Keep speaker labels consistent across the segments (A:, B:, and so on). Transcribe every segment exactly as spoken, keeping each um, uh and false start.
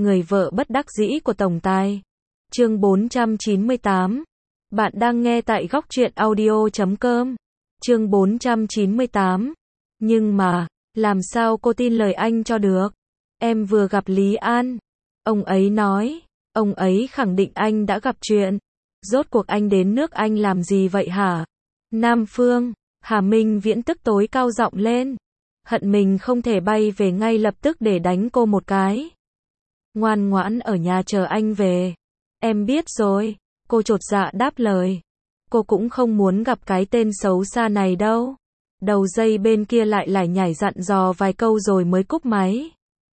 A: Người vợ bất đắc dĩ của tổng tài. Chương bốn trăm chín mươi tám. Bạn đang nghe tại góc truyện audio chấm com. Chương bốn trăm chín mươi tám. Nhưng mà, làm sao cô tin lời anh cho được? Em vừa gặp Lý An. Ông ấy nói, ông ấy khẳng định anh đã gặp chuyện. Rốt cuộc anh đến nước Anh làm gì vậy hả? Nam Phương, Hà Minh Viễn tức tối cao giọng lên. Hận mình không thể bay về ngay lập tức để đánh cô một cái. Ngoan ngoãn ở nhà chờ anh về. Em biết rồi, cô chột dạ đáp lời. Cô cũng không muốn gặp cái tên xấu xa này đâu. Đầu dây bên kia lại lải nhải dặn dò vài câu rồi mới cúp máy.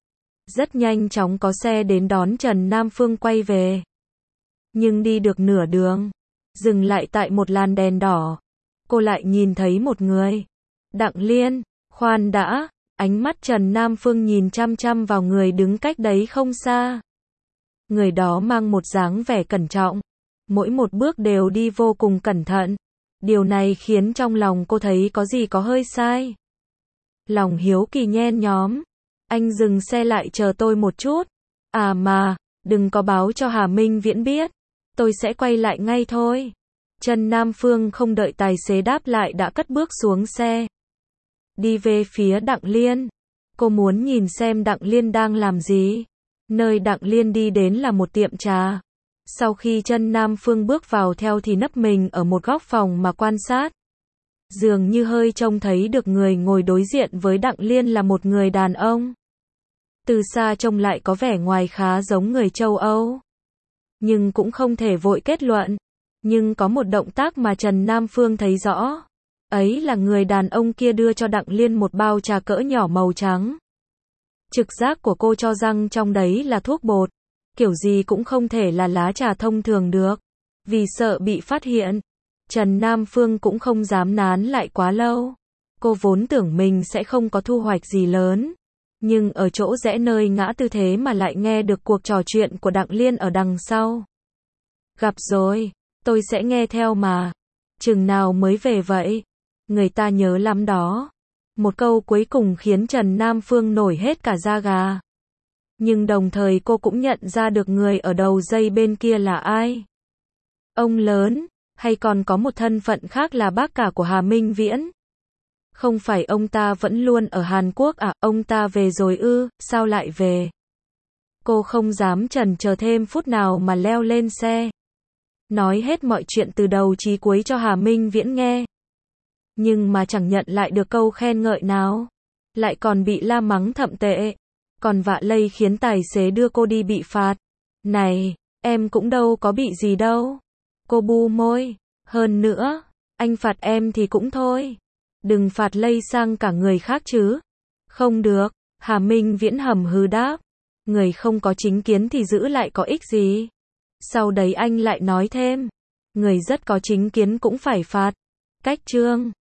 A: Rất nhanh chóng có xe đến đón Trần Nam Phương quay về. Nhưng đi được nửa đường, dừng lại tại một làn đèn đỏ. Cô lại nhìn thấy một người. Đặng Liên, khoan đã, ánh mắt Trần Nam Phương nhìn chăm chăm vào người đứng cách đấy không xa. Người đó mang một dáng vẻ cẩn trọng, mỗi một bước đều đi vô cùng cẩn thận. Điều này khiến trong lòng cô thấy có gì có hơi sai. Lòng hiếu kỳ nhen nhóm. Anh dừng xe lại chờ tôi một chút. À mà, đừng có báo cho Hà Minh Viễn biết. Tôi sẽ quay lại ngay thôi. Trần Nam Phương không đợi tài xế đáp lại đã cất bước xuống xe. Đi về phía Đặng Liên. Cô muốn nhìn xem Đặng Liên đang làm gì. Nơi Đặng Liên đi đến là một tiệm trà. Sau khi Trần Nam Phương bước vào theo thì nấp mình ở một góc phòng mà quan sát. Dường như hơi trông thấy được người ngồi đối diện với Đặng Liên là một người đàn ông. Từ xa trông lại có vẻ ngoài khá giống người châu Âu. Nhưng cũng không thể vội kết luận. Nhưng có một động tác mà Trần Nam Phương thấy rõ. Ấy là người đàn ông kia đưa cho Đặng Liên một bao trà cỡ nhỏ màu trắng. Trực giác của cô cho rằng trong đấy là thuốc bột. Kiểu gì cũng không thể là lá trà thông thường được. Vì sợ bị phát hiện, Trần Nam Phương cũng không dám nán lại quá lâu. Cô vốn tưởng mình sẽ không có thu hoạch gì lớn. Nhưng ở chỗ rẽ nơi ngã tư thế mà lại nghe được cuộc trò chuyện của Đặng Liên ở đằng sau. Gặp rồi, tôi sẽ nghe theo mà. Chừng nào mới về vậy? Người ta nhớ lắm đó. Một câu cuối cùng khiến Trần Nam Phương nổi hết cả da gà. Nhưng đồng thời cô cũng nhận ra được người ở đầu dây bên kia là ai. Ông lớn, hay còn có một thân phận khác là bác cả của Hà Minh Viễn. Không phải ông ta vẫn luôn ở Hàn Quốc à, ông ta về rồi ư, sao lại về? Cô không dám chần chờ thêm phút nào mà leo lên xe. Nói hết mọi chuyện từ đầu chí cuối cho Hà Minh Viễn nghe. Nhưng mà chẳng nhận lại được câu khen ngợi nào. Lại còn bị la mắng thậm tệ. Còn vạ lây khiến tài xế đưa cô đi bị phạt. Này, em cũng đâu có bị gì đâu. Cô bu môi. Hơn nữa, anh phạt em thì cũng thôi. Đừng phạt lây sang cả người khác chứ. Không được, Hà Minh Viễn hầm hừ đáp. Người không có chính kiến thì giữ lại có ích gì. Sau đấy anh lại nói thêm. Người rất có chính kiến cũng phải phạt. Cách chương.